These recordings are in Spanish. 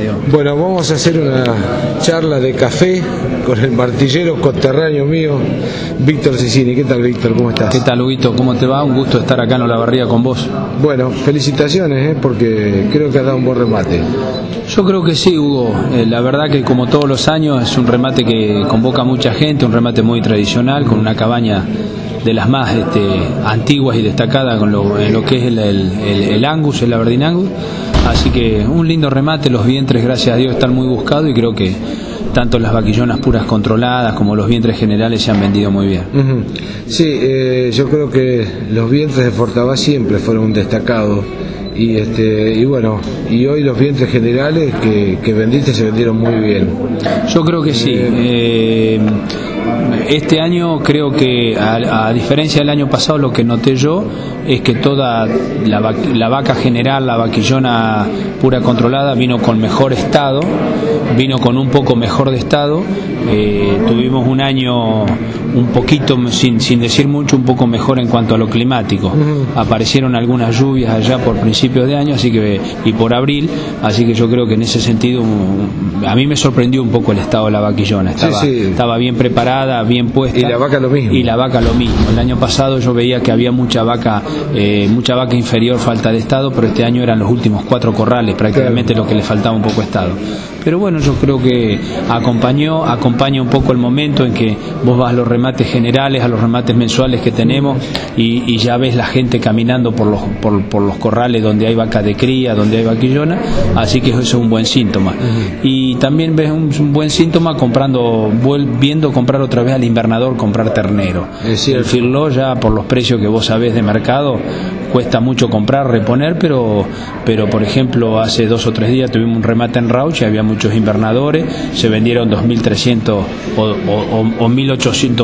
Dios. Bueno, vamos a hacer una charla de café con el martillero coterráneo mío, Víctor Cecchini. ¿Qué tal, Víctor? ¿Cómo estás? ¿Qué tal, Huguito? ¿Cómo te va? Un gusto estar acá en Olavarría con vos. Bueno, felicitaciones, porque creo que has dado un buen remate. Yo creo que sí, Hugo. La verdad que como todos los años es un remate que convoca a mucha gente, un remate muy tradicional, con una cabaña de las más antiguas y destacadas en lo que es el Angus, el Aberdeen Angus. Así que un lindo remate, los vientres gracias a Dios están muy buscados y creo que tanto las vaquillonas puras controladas como los vientres generales se han vendido muy bien. Sí, yo creo que los vientres de Fortabá siempre fueron un destacado y bueno, y hoy los vientres generales que vendiste se vendieron muy bien. Yo creo que sí. Este año creo que a diferencia del año pasado, lo que noté yo es que toda la vaca general, la vaquillona pura controlada, vino con mejor estado, vino con un poco mejor de estado. Tuvimos un año un poquito, sin decir mucho, un poco mejor en cuanto a lo climático. Aparecieron algunas lluvias allá por principios de año y por abril, así que yo creo que en ese sentido a mí me sorprendió un poco el estado de la vaquillona. Estaba bien preparada, bien puesta. Y la vaca lo mismo. Y la vaca lo mismo. El año pasado yo veía que había mucha vaca inferior, falta de estado, pero este año eran los últimos 4 corrales, prácticamente lo que le faltaba un poco de estado. Pero bueno, yo creo que acompaña un poco el momento en que vos vas a los remates generales, a los remates mensuales que tenemos y ya ves la gente caminando por los corrales donde hay vaca de cría, donde hay vaquillona, así que eso es un buen síntoma. Y también ves un buen síntoma viendo comprar otra vez al invernador, comprar ternero. El firló ya por los precios que vos sabés de mercado cuesta mucho comprar, reponer, pero por ejemplo hace 2 o 3 días tuvimos un remate en Rauch y había muchos invernadores, se vendieron 2.300 o 1.800,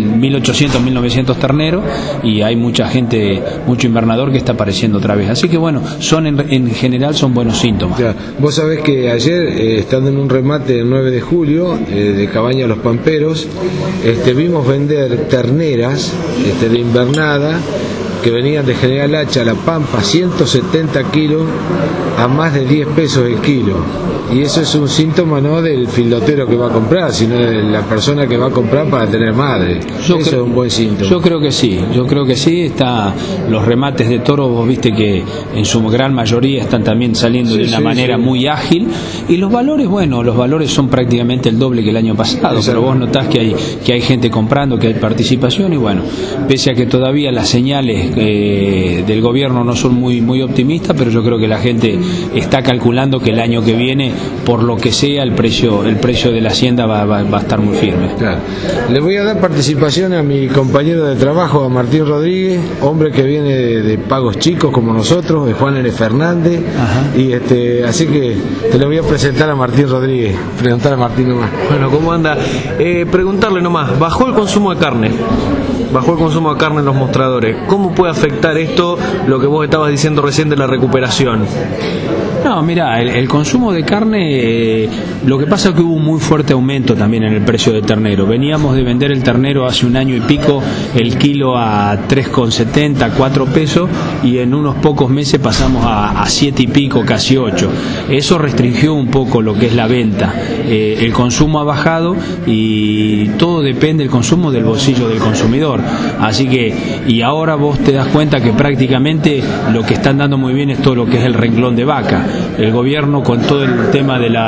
1.900 terneros y hay mucha gente, mucho invernador que está apareciendo otra vez, así que bueno, en general son buenos síntomas. Ya. Vos sabés que ayer, estando en un remate el 9 de julio de Cabaña Los Pamperos, vimos vender terneras de invernada que venían de General Hacha a La Pampa, 170 kilos a más de 10 pesos el kilo. Y eso es un síntoma no del filotero que va a comprar, sino de la persona que va a comprar para tener madre. Eso es un buen síntoma. Yo creo que sí. Los remates de toros, vos viste que en su gran mayoría están también saliendo de una manera muy ágil. Y los valores son prácticamente el doble que el año pasado. Pero vos notás que hay gente comprando, que hay participación y bueno, pese a que todavía las señales del gobierno no son muy optimistas, pero yo creo que la gente está calculando que el año que viene, por lo que sea, el precio de la hacienda va a estar muy firme. Claro. Le voy a dar participación a mi compañero de trabajo, a Martín Rodríguez, hombre que viene de pagos chicos como nosotros, de Juan L. Fernández. Y así que te lo voy a presentar a Martín Rodríguez. Preguntar a Martín nomás. Bueno, ¿cómo anda? Preguntarle nomás, ¿bajó el consumo de carne? Bajó el consumo de carne en los mostradores. ¿Cómo puede afectar esto lo que vos estabas diciendo recién de la recuperación? No, mira, el consumo de carne, lo que pasa es que hubo un muy fuerte aumento también en el precio del ternero. Veníamos de vender el ternero hace un año y pico el kilo a 3,70, 4 pesos y en unos pocos meses pasamos a 7 y pico, casi 8. Eso restringió un poco lo que es la venta. El consumo ha bajado y todo depende del consumo del bolsillo del consumidor. Así que, y ahora vos te das cuenta que prácticamente lo que están dando muy bien es todo lo que es el renglón de vaca. El gobierno, con todo el tema de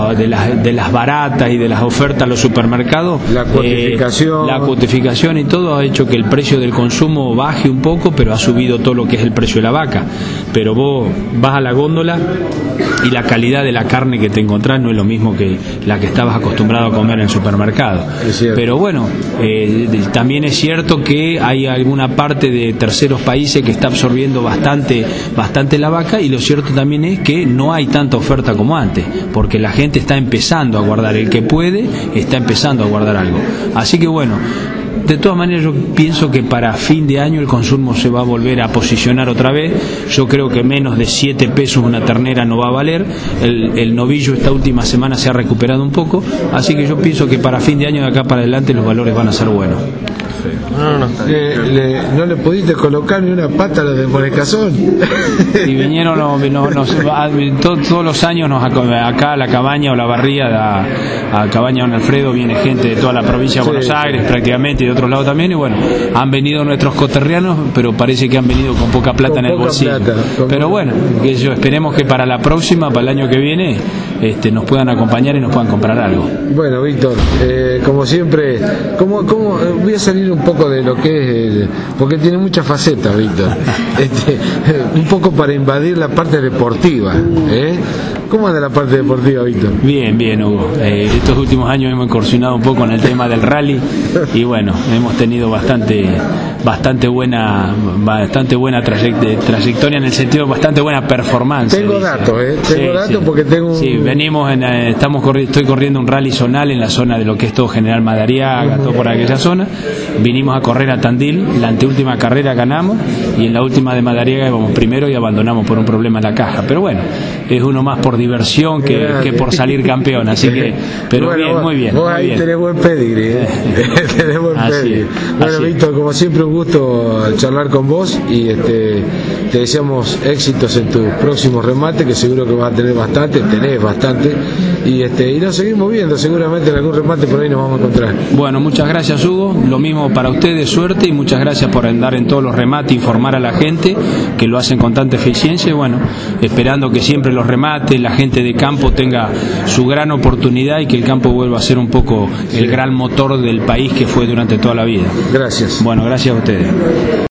las baratas y de las ofertas a los supermercados, la cuotificación y todo ha hecho que el precio del consumo baje un poco, pero ha subido todo lo que es el precio de la vaca. Pero vos vas a la góndola y la calidad de la carne que te encontrás no es lo mismo que la que estabas acostumbrado a comer en el supermercado. Pero bueno, también es cierto que hay alguna parte de terceros países que está absorbiendo bastante la vaca, y lo cierto también es que no hay tanta oferta como antes, porque la gente está empezando a guardar, el que puede está empezando a guardar algo. Así que bueno, de todas maneras yo pienso que para fin de año el consumo se va a volver a posicionar otra vez. Yo creo que menos de 7 pesos una ternera no va a valer. El novillo esta última semana se ha recuperado un poco, así que yo pienso que para fin de año de acá para adelante los valores van a ser buenos. No le pudiste colocar ni una pata a los de Monescazón. Y vinieron todos los años acá a la cabaña o la barría a Cabaña Don Alfredo viene gente de toda la provincia de Buenos Aires prácticamente y de otros lados también, y bueno, han venido nuestros coterrianos, pero parece que han venido con poca plata en el bolsillo. Pero bueno, esperemos que para la próxima, para el año que viene, nos puedan acompañar y nos puedan comprar algo. Bueno, Víctor, como siempre, voy a salir un poco de lo que es, porque tiene muchas facetas, Víctor, un poco para invadir la parte deportiva, ¿Cómo anda la parte deportiva, Víctor? Bien, Hugo. Estos últimos años hemos incursionado un poco en el tema del rally y bueno, hemos tenido bastante buena trayectoria, en el sentido de bastante buena performance. Tengo datos, porque tengo un... Sí, estoy corriendo un rally zonal en la zona de lo que es todo General Madariaga, todo por aquella zona. Vinimos a correr a Tandil, la anteúltima carrera ganamos y en la última de Madariaga íbamos primero y abandonamos por un problema en la caja. Pero bueno, es uno más por diversión que por salir campeón, así que, pero bueno, bien, muy bien. Vos ahí tenés buen pedigrí, tenés buen pedigrí. Bueno, Víctor, como siempre un gusto charlar con vos y te deseamos éxitos en tus próximos remates, que seguro que vas a tener tenés bastante, y nos seguimos viendo, seguramente en algún remate por ahí nos vamos a encontrar. Bueno, muchas gracias, Hugo, lo mismo para ustedes, suerte, y muchas gracias por andar en todos los remates, informar a la gente, que lo hacen con tanta eficiencia, y bueno, esperando que siempre los remates, la gente de campo tenga su gran oportunidad y que el campo vuelva a ser un poco el gran motor del país que fue durante toda la vida. Gracias. Bueno, gracias a ustedes.